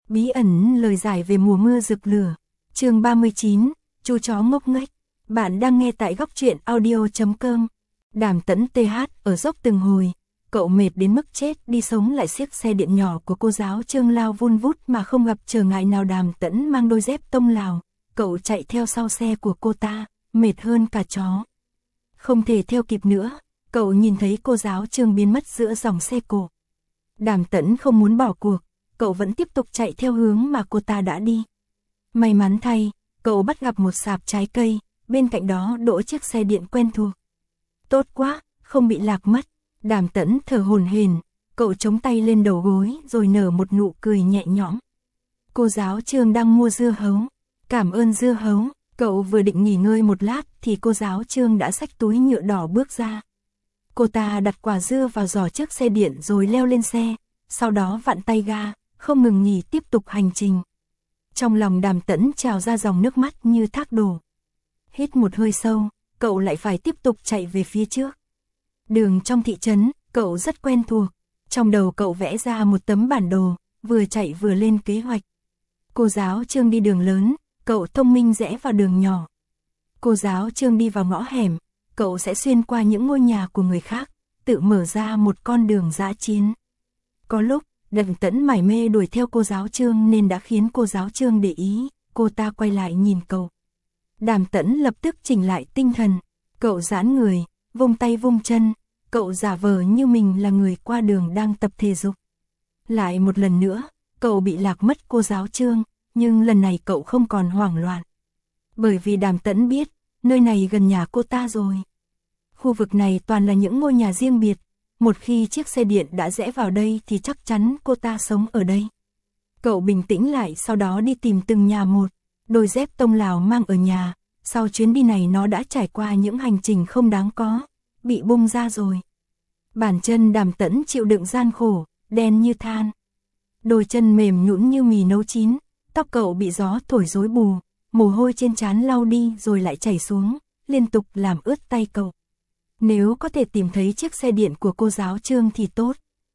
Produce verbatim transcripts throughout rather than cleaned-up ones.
Bí ẩn lời giải về mùa mưa rực lửa. Chương ba mươi chín, chú chó ngốc nghếch. Bạn đang nghe tại góc truyện audio chấm com. Đàm Tẫn tê hát ở dốc từng hồi, cậu mệt đến mức chết đi sống lại chiếc xe điện nhỏ của cô giáo Trương lao vun vút mà không gặp trở ngại nào. Đàm Tẫn mang đôi dép tông Lào, cậu chạy theo sau xe của cô ta, mệt hơn cả chó. Không thể theo kịp nữa, cậu nhìn thấy cô giáo Trương biến mất giữa dòng xe cộ. Đàm Tẫn không muốn bỏ cuộc, cậu vẫn tiếp tục chạy theo hướng mà cô ta đã đi. May mắn thay, cậu bắt gặp một sạp trái cây, bên cạnh đó đỗ chiếc xe điện quen thuộc. Tốt quá, không bị lạc mất. Đàm Tẫn thở hổn hển, cậu chống tay lên đầu gối rồi nở một nụ cười nhẹ nhõm. Cô giáo Trương đang mua dưa hấu. Cảm ơn dưa hấu. Cậu vừa định nghỉ ngơi một lát thì cô giáo Trương đã xách túi nhựa đỏ bước ra. Cô ta đặt quả dưa vào giỏ chiếc xe điện rồi leo lên xe, sau đó vặn tay ga, không ngừng nghỉ tiếp tục hành trình. Trong lòng Đàm Tẫn trào ra dòng nước mắt như thác đổ. Hít một hơi sâu, cậu lại phải tiếp tục chạy về phía trước. Đường trong thị trấn, cậu rất quen thuộc. Trong đầu cậu vẽ ra một tấm bản đồ, vừa chạy vừa lên kế hoạch. Cô giáo Trương đi đường lớn, cậu thông minh rẽ vào đường nhỏ. Cô giáo Trương đi vào ngõ hẻm, cậu sẽ xuyên qua những ngôi nhà của người khác, tự mở ra một con đường dã chiến. Có lúc, Đàm Tẫn mải mê đuổi theo cô giáo Trương nên đã khiến cô giáo Trương để ý, cô ta quay lại nhìn cậu. Đàm Tẫn lập tức chỉnh lại tinh thần, cậu giãn người, vung tay vung chân, cậu giả vờ như mình là người qua đường đang tập thể dục. Lại một lần nữa, cậu bị lạc mất cô giáo Trương, nhưng lần này cậu không còn hoảng loạn. Bởi vì Đàm Tẫn biết, nơi này gần nhà cô ta rồi. Khu vực này toàn là những ngôi nhà riêng biệt, một khi chiếc xe điện đã rẽ vào đây thì chắc chắn cô ta sống ở đây. Cậu bình tĩnh lại sau đó đi tìm từng nhà một, đôi dép tông Lào mang ở nhà, sau chuyến đi này nó đã trải qua những hành trình không đáng có, bị bung ra rồi. Bàn chân Đàm Tẫn chịu đựng gian khổ, đen như than. Đôi chân mềm nhũn như mì nấu chín, tóc cậu bị gió thổi rối bù, mồ hôi trên trán lau đi rồi lại chảy xuống, liên tục làm ướt tay cậu. Nếu có thể tìm thấy chiếc xe điện của cô giáo Trương thì tốt.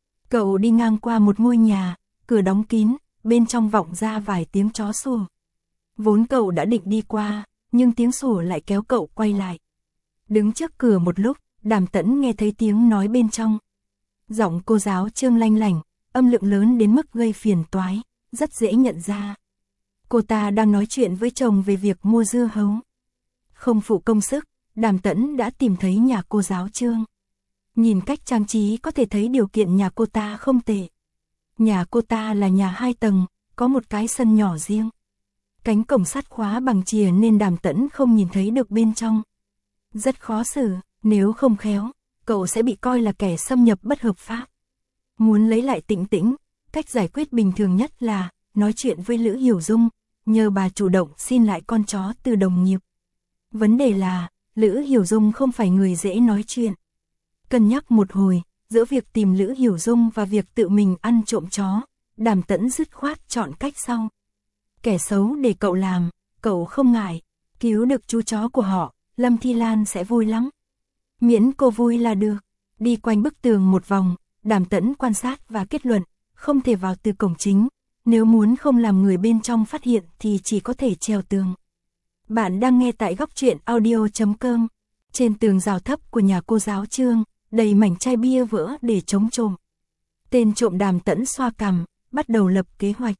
Cậu đi ngang qua một ngôi nhà, cửa đóng kín, bên trong vọng ra vài tiếng chó sủa. Vốn cậu đã định đi qua, nhưng tiếng sủa lại kéo cậu quay lại. Đứng trước cửa một lúc, Đàm Tẫn nghe thấy tiếng nói bên trong. Giọng cô giáo Trương lanh lảnh, âm lượng lớn đến mức gây phiền toái, rất dễ nhận ra. Cô ta đang nói chuyện với chồng về việc mua dưa hấu. Không phụ công sức, Đàm Tẫn đã tìm thấy nhà cô giáo Trương. Nhìn cách trang trí có thể thấy điều kiện nhà cô ta không tệ. Nhà cô ta là nhà hai tầng, có một cái sân nhỏ riêng. Cánh cổng sắt khóa bằng chìa nên Đàm Tẫn không nhìn thấy được bên trong. Rất khó xử, nếu không khéo, cậu sẽ bị coi là kẻ xâm nhập bất hợp pháp. Muốn lấy lại tĩnh tĩnh, cách giải quyết bình thường nhất là nói chuyện với Lữ Hiểu Dung, nhờ bà chủ động xin lại con chó từ đồng nghiệp. Vấn đề là, Lữ Hiểu Dung không phải người dễ nói chuyện. Cân nhắc một hồi, giữa việc tìm Lữ Hiểu Dung và việc tự mình ăn trộm chó, Đàm Tẫn dứt khoát chọn cách sau. Kẻ xấu để cậu làm, cậu không ngại, cứu được chú chó của họ, Lâm Thi Lan sẽ vui lắm. Miễn cô vui là được. Đi quanh bức tường một vòng, Đàm Tẫn quan sát và kết luận, không thể vào từ cổng chính, nếu muốn không làm người bên trong phát hiện thì chỉ có thể trèo tường. Bạn đang nghe tại góc truyện audio chấm com. Trên tường rào thấp của nhà cô giáo Trương, đầy mảnh chai bia vỡ để chống trộm. Tên trộm Đàm Tẫn xoa cằm, bắt đầu lập kế hoạch.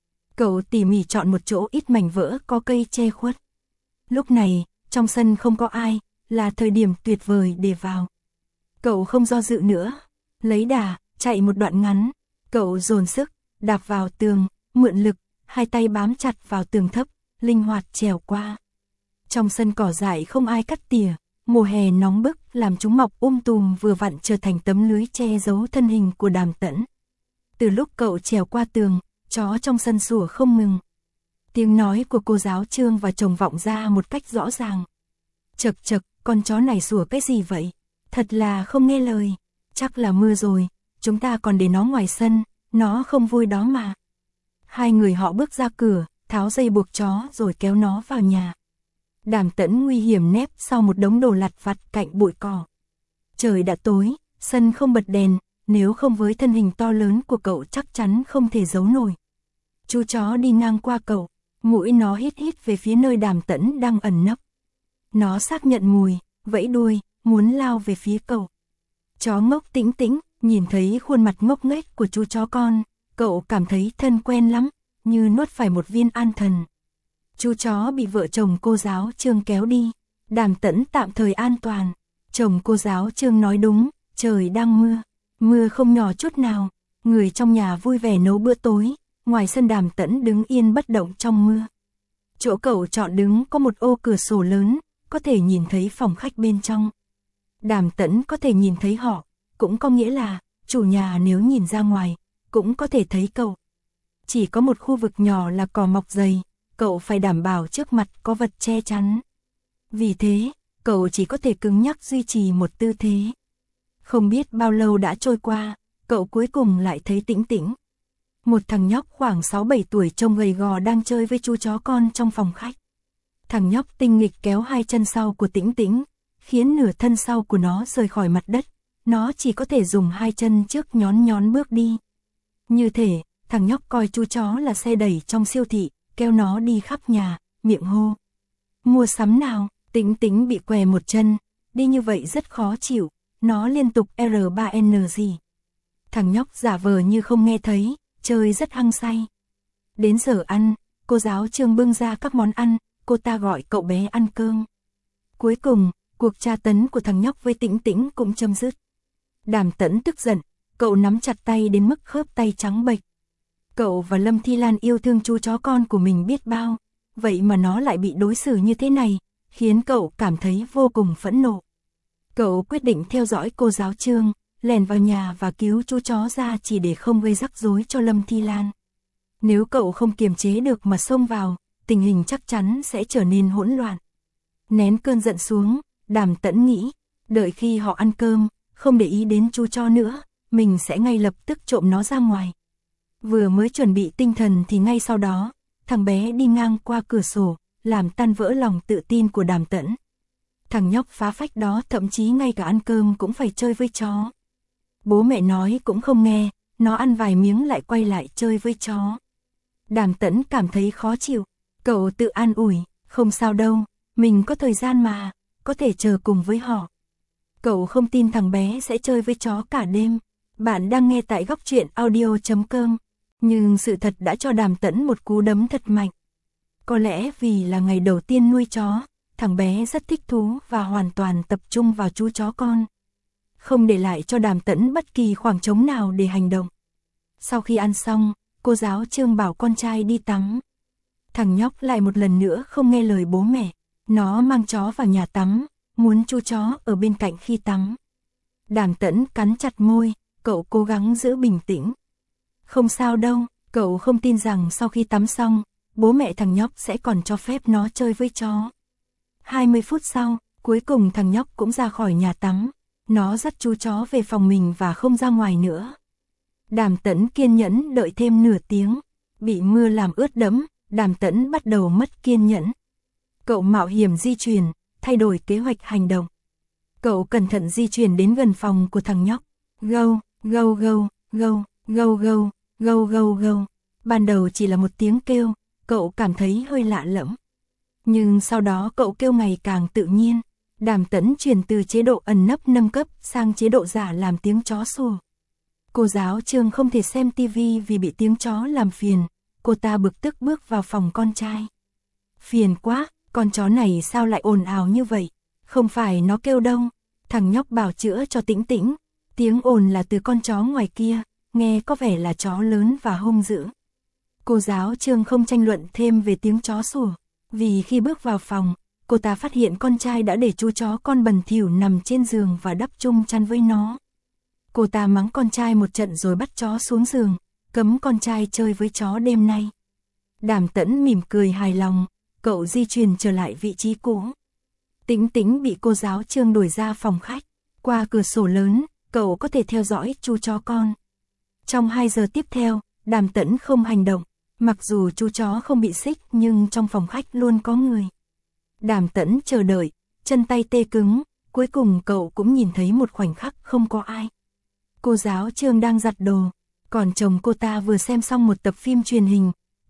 Cậu tỉ mỉ chọn một chỗ ít mảnh vỡ có cây che khuất. Lúc này, trong sân không có ai, là thời điểm tuyệt vời để vào. Cậu không do dự nữa, lấy đà, chạy một đoạn ngắn, cậu dồn sức, đạp vào tường, mượn lực, hai tay bám chặt vào tường thấp, linh hoạt trèo qua. Trong sân cỏ dại không ai cắt tỉa, mùa hè nóng bức làm chúng mọc um tùm vừa vặn trở thành tấm lưới che giấu thân hình của Đàm Tẫn. Từ lúc cậu trèo qua tường, chó trong sân sủa không ngừng. Tiếng nói của cô giáo Trương và chồng vọng ra một cách rõ ràng. Chậc chậc, con chó này sủa cái gì vậy? Thật là không nghe lời. Chắc là mưa rồi, chúng ta còn để nó ngoài sân, nó không vui đó mà. Hai người họ bước ra cửa, tháo dây buộc chó rồi kéo nó vào nhà. Đàm Tẫn nguy hiểm nép sau một đống đồ lặt vặt cạnh bụi cỏ. Trời đã tối, sân không bật đèn, nếu không với thân hình to lớn của cậu chắc chắn không thể giấu nổi. Chú chó đi ngang qua cậu, mũi nó hít hít về phía nơi Đàm Tẫn đang ẩn nấp. Nó xác nhận mùi, vẫy đuôi, muốn lao về phía cậu. Chó ngốc Tĩnh Tĩnh, nhìn thấy khuôn mặt ngốc nghếch của chú chó con, cậu cảm thấy thân quen lắm, như nuốt phải một viên an thần. Chú chó bị vợ chồng cô giáo Trương kéo đi, Đàm Tẫn tạm thời an toàn. Chồng cô giáo Trương nói đúng, trời đang mưa, mưa không nhỏ chút nào, người trong nhà vui vẻ nấu bữa tối, ngoài sân Đàm Tẫn đứng yên bất động trong mưa. Chỗ cậu chọn đứng có một ô cửa sổ lớn, có thể nhìn thấy phòng khách bên trong. Đàm Tẫn có thể nhìn thấy họ, cũng có nghĩa là, chủ nhà nếu nhìn ra ngoài, cũng có thể thấy cậu. Chỉ có một khu vực nhỏ là cỏ mọc dày, cậu phải đảm bảo trước mặt có vật che chắn. Vì thế, cậu chỉ có thể cứng nhắc duy trì một tư thế. Không biết bao lâu đã trôi qua, cậu cuối cùng lại thấy Tĩnh Tĩnh. Một thằng nhóc khoảng sáu bảy tuổi trông gầy gò đang chơi với chú chó con trong phòng khách. Thằng nhóc tinh nghịch kéo hai chân sau của Tĩnh Tĩnh, khiến nửa thân sau của nó rời khỏi mặt đất. Nó chỉ có thể dùng hai chân trước nhón nhón bước đi. Như thể, thằng nhóc coi chú chó là xe đẩy trong siêu thị, kéo nó đi khắp nhà, miệng hô. Mua sắm nào? Tĩnh Tĩnh bị què một chân, đi như vậy rất khó chịu, nó liên tục R ba N gì. Thằng nhóc giả vờ như không nghe thấy, chơi rất hăng say. Đến giờ ăn, cô giáo Trương bưng ra các món ăn, cô ta gọi cậu bé ăn cơm. Cuối cùng, cuộc tra tấn của thằng nhóc với Tĩnh Tĩnh cũng chấm dứt. Đàm Tẫn tức giận, cậu nắm chặt tay đến mức khớp tay trắng bệch. Cậu và Lâm Thi Lan yêu thương chú chó con của mình biết bao, vậy mà nó lại bị đối xử như thế này, khiến cậu cảm thấy vô cùng phẫn nộ. Cậu quyết định theo dõi cô giáo Trương, lèn vào nhà và cứu chú chó ra chỉ để không gây rắc rối cho Lâm Thi Lan. Nếu cậu không kiềm chế được mà xông vào, tình hình chắc chắn sẽ trở nên hỗn loạn. Nén cơn giận xuống, Đàm Tẫn nghĩ, đợi khi họ ăn cơm, không để ý đến chú chó nữa, mình sẽ ngay lập tức trộm nó ra ngoài. Vừa mới chuẩn bị tinh thần thì ngay sau đó, thằng bé đi ngang qua cửa sổ, làm tan vỡ lòng tự tin của Đàm Tẫn. Thằng nhóc phá phách đó thậm chí ngay cả ăn cơm cũng phải chơi với chó. Bố mẹ nói cũng không nghe, nó ăn vài miếng lại quay lại chơi với chó. Đàm Tẫn cảm thấy khó chịu, cậu tự an ủi, không sao đâu, mình có thời gian mà, có thể chờ cùng với họ. Cậu không tin thằng bé sẽ chơi với chó cả đêm. Bạn đang nghe tại góc truyện audio chấm com, nhưng sự thật đã cho Đàm Tẫn một cú đấm thật mạnh. Có lẽ vì là ngày đầu tiên nuôi chó, thằng bé rất thích thú và hoàn toàn tập trung vào chú chó con. Không để lại cho Đàm Tẫn bất kỳ khoảng trống nào để hành động. Sau khi ăn xong, cô giáo Trương bảo con trai đi tắm. Thằng nhóc lại một lần nữa không nghe lời bố mẹ. Nó mang chó vào nhà tắm, muốn chú chó ở bên cạnh khi tắm. Đàm Tẫn cắn chặt môi, cậu cố gắng giữ bình tĩnh. Không sao đâu, cậu không tin rằng sau khi tắm xong, bố mẹ thằng nhóc sẽ còn cho phép nó chơi với chó. hai mươi phút sau, cuối cùng thằng nhóc cũng ra khỏi nhà tắm. Nó dắt chú chó về phòng mình và không ra ngoài nữa. Đàm Tẫn kiên nhẫn đợi thêm nửa tiếng. Bị mưa làm ướt đẫm, Đàm Tẫn bắt đầu mất kiên nhẫn. Cậu mạo hiểm di chuyển, thay đổi kế hoạch hành động. Cậu cẩn thận di chuyển đến gần phòng của thằng nhóc. Gâu, gâu gâu, gâu, gâu gâu, gâu gâu gâu. Ban đầu chỉ là một tiếng kêu, cậu cảm thấy hơi lạ lẫm. Nhưng sau đó cậu kêu ngày càng tự nhiên. Đàm Tẫn chuyển từ chế độ ẩn nấp nâng cấp sang chế độ giả làm tiếng chó sủa. Cô giáo Trương không thể xem tivi vì bị tiếng chó làm phiền. Cô ta bực tức bước vào phòng con trai. Phiền quá, con chó này sao lại ồn ào như vậy? Không phải nó kêu đâu. Thằng nhóc bảo chữa cho Tĩnh Tĩnh. Tiếng ồn là từ con chó ngoài kia, nghe có vẻ là chó lớn và hung dữ. Cô giáo Trương không tranh luận thêm về tiếng chó sủa, vì khi bước vào phòng, cô ta phát hiện con trai đã để chú chó con bẩn thỉu nằm trên giường và đắp chung chăn với nó. Cô ta mắng con trai một trận rồi bắt chó xuống giường, cấm con trai chơi với chó đêm nay. Đàm Tẫn mỉm cười hài lòng, cậu di chuyển trở lại vị trí cũ. Tĩnh Tĩnh bị cô giáo Trương đuổi ra phòng khách, qua cửa sổ lớn, cậu có thể theo dõi chú chó con. Trong hai giờ tiếp theo, Đàm Tẫn không hành động, mặc dù chú chó không bị xích nhưng trong phòng khách luôn có người. Đàm Tẫn chờ đợi, chân tay tê cứng, cuối cùng cậu cũng nhìn thấy một khoảnh khắc không có ai. Cô giáo Trương đang giặt đồ, còn chồng cô ta vừa xem xong một tập phim truyền hình,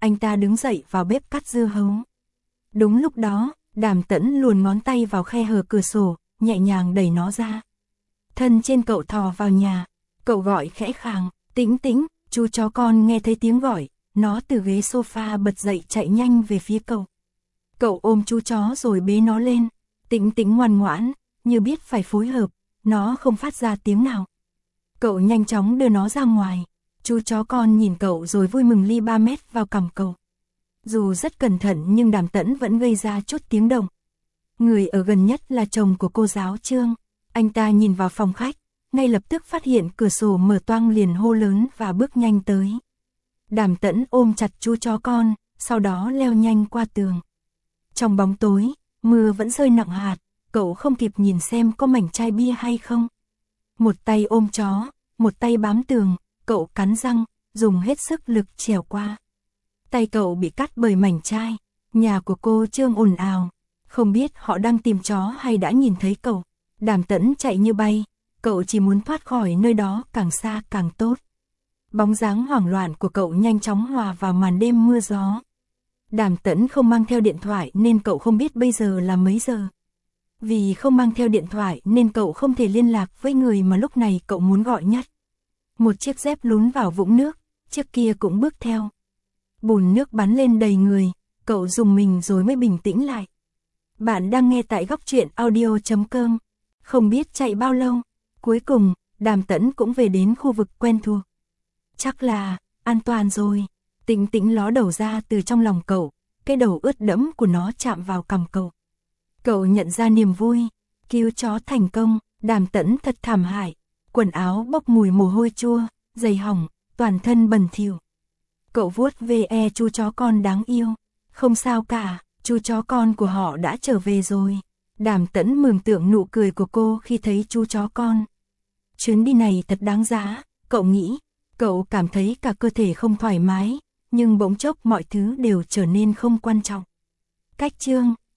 anh ta đứng dậy vào bếp cắt dưa hấu. Đúng lúc đó, Đàm Tẫn luồn ngón tay vào khe hở cửa sổ, nhẹ nhàng đẩy nó ra. Thân trên cậu thò vào nhà, cậu gọi khẽ khàng, Tĩnh Tĩnh. Chú chó con nghe thấy tiếng gọi, nó từ ghế sofa bật dậy chạy nhanh về phía cậu. Cậu ôm chú chó rồi bế nó lên, Tĩnh Tĩnh ngoan ngoãn, như biết phải phối hợp, nó không phát ra tiếng nào. Cậu nhanh chóng đưa nó ra ngoài, chú chó con nhìn cậu rồi vui mừng li ba mét vào cằm cậu. Dù rất cẩn thận nhưng Đàm Tẫn vẫn gây ra chút tiếng động. Người ở gần nhất là chồng của cô giáo Trương, anh ta nhìn vào phòng khách, ngay lập tức phát hiện cửa sổ mở toang liền hô lớn và bước nhanh tới. Đàm Tẫn ôm chặt chú chó con, sau đó leo nhanh qua tường. Trong bóng tối, mưa vẫn rơi nặng hạt, cậu không kịp nhìn xem có mảnh chai bia hay không. Một tay ôm chó, một tay bám tường, cậu cắn răng, dùng hết sức lực trèo qua. Tay cậu bị cắt bởi mảnh chai, nhà của cô Trương ồn ào, không biết họ đang tìm chó hay đã nhìn thấy cậu. Đàm Tẫn chạy như bay, cậu chỉ muốn thoát khỏi nơi đó càng xa càng tốt. Bóng dáng hoảng loạn của cậu nhanh chóng hòa vào màn đêm mưa gió. Đàm Tẫn không mang theo điện thoại nên cậu không biết bây giờ là mấy giờ. Vì không mang theo điện thoại nên cậu không thể liên lạc với người mà lúc này cậu muốn gọi nhất. Một chiếc dép lún vào vũng nước, chiếc kia cũng bước theo. Bùn nước bắn lên đầy người, cậu rùng mình rồi mới bình tĩnh lại. Bạn đang nghe tại góc truyện audio chấm com. Không biết chạy bao lâu, cuối cùng, Đàm Tẫn cũng về đến khu vực quen thuộc. Chắc là, an toàn rồi. Tĩnh Tĩnh ló đầu ra từ trong lòng cậu, cái đầu ướt đẫm của nó chạm vào cằm cậu. Cậu nhận ra niềm vui, cứu chó thành công, Đàm Tẫn thật thảm hại, quần áo bốc mùi mồ hôi chua, giày hỏng, toàn thân bẩn thỉu. Cậu vuốt ve chú chó con đáng yêu, không sao cả, chú chó con của họ đã trở về rồi. Đàm Tẫn mường tượng nụ cười của cô khi thấy chú chó con. Chuyến đi này thật đáng giá, cậu nghĩ. Cậu cảm thấy cả cơ thể không thoải mái, nhưng bỗng chốc mọi thứ đều trở nên không quan trọng. Cách chương